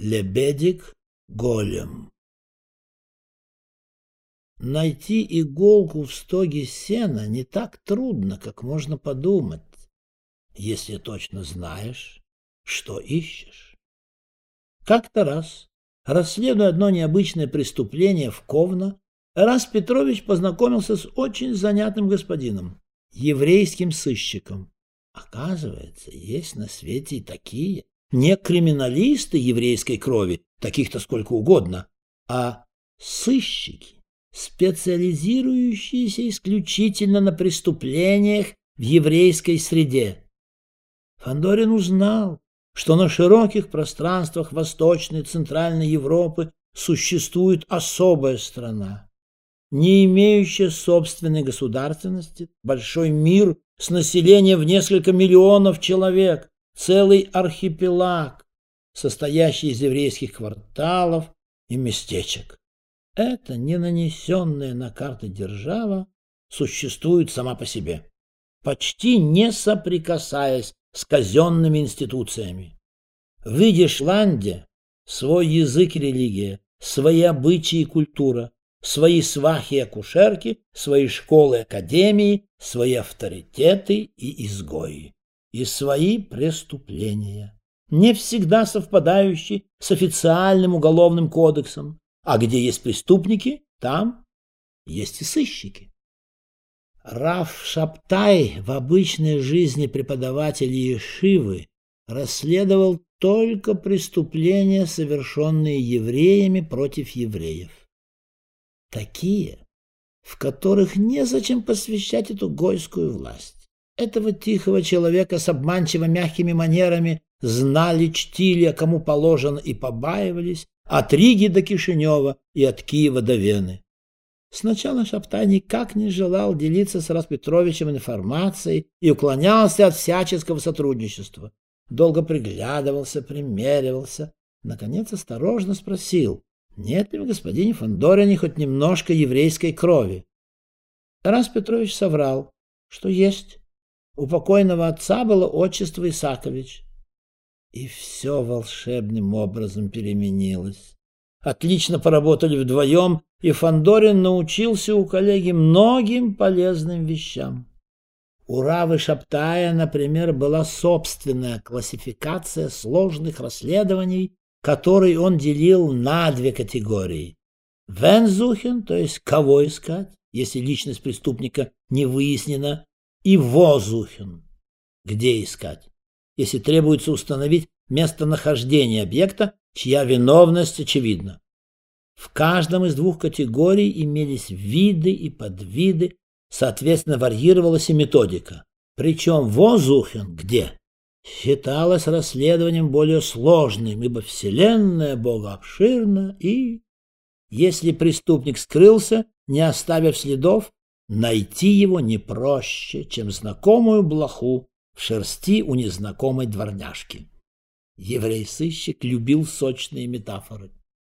Лебедик-голем. Найти иголку в стоге сена не так трудно, как можно подумать, если точно знаешь, что ищешь. Как-то раз, расследуя одно необычное преступление в Ковно, Тарас Петрович познакомился с очень занятным господином, еврейским сыщиком. Оказывается, есть на свете и такие, не криминалисты еврейской крови, таких-то сколько угодно, а сыщики, специализирующиеся исключительно на преступлениях в еврейской среде. Фандорин узнал, что на широких пространствах Восточной и Центральной Европы существует особая страна, не имеющая собственной государственности, большой мир с населением в несколько миллионов человек, целый архипелаг, состоящий из еврейских кварталов и местечек. Эта не нанесенная на карты держава существует сама по себе, почти не соприкасаясь с казенными институциями. В Идишланде свой язык и религия, свои обычаи и культура, свои свахи и акушерки, свои школы и академии, свои авторитеты и изгои, и свои преступления, не всегда совпадающие с официальным уголовным кодексом, а где есть преступники, там есть и сыщики. Рав Шабтай, в обычной жизни преподаватель ешивы, расследовал только преступления, совершенные евреями против евреев. Такие, в которых незачем посвящать эту гойскую власть. Этого тихого человека с обманчиво мягкими манерами знали, чтили, а кому положено, и побаивались, от Риги до Кишинева и от Киева до Вены. Сначала Шабтай никак не желал делиться с Тарасом Петровичем информацией и уклонялся от всяческого сотрудничества. Долго приглядывался, примеривался. Наконец осторожно спросил, нет ли в господине Фандорине хоть немножко еврейской крови. Тарас Петрович соврал, что есть. У покойного отца было отчество Исакович. И все волшебным образом переменилось. Отлично поработали вдвоем, и Фандорин научился у коллеги многим полезным вещам. У Равы Шабтая, например, была собственная классификация сложных расследований, который он делил на две категории. Вензухен, то есть кого искать, если личность преступника не выяснена, и возухен, где искать, если требуется установить местонахождение объекта, чья виновность очевидна. В каждом из двух категорий имелись виды и подвиды, соответственно, варьировалась и методика. Причем возухен где? Считалось расследованием более сложным, ибо вселенная Бога обширна, и, если преступник скрылся, не оставив следов, найти его не проще, чем знакомую блоху в шерсти у незнакомой дворняжки. Еврей-сыщик любил сочные метафоры.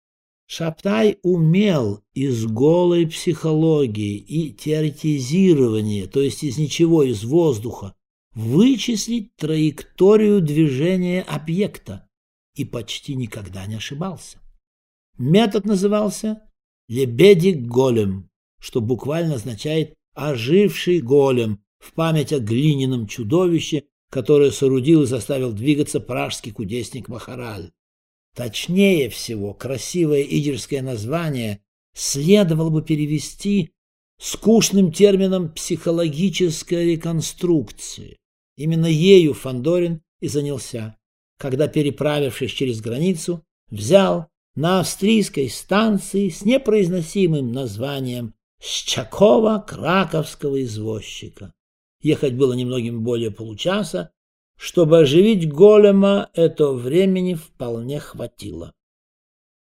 Шабтай умел из голой психологии и теоретизирования, то есть из ничего, из воздуха, вычислить траекторию движения объекта и почти никогда не ошибался. Метод назывался «лебедик-голем», что буквально означает «оживший голем» в память о глиняном чудовище, которое соорудил и заставил двигаться пражский кудесник Махараль. Точнее всего, красивое идишское название следовало бы перевести скучным термином «психологическая реконструкция». Именно ею Фандорин и занялся, когда, переправившись через границу, взял на австрийской станции с непроизносимым названием Счакова-краковского извозчика. Ехать было немногим более получаса. Чтобы оживить голема, этого времени вполне хватило.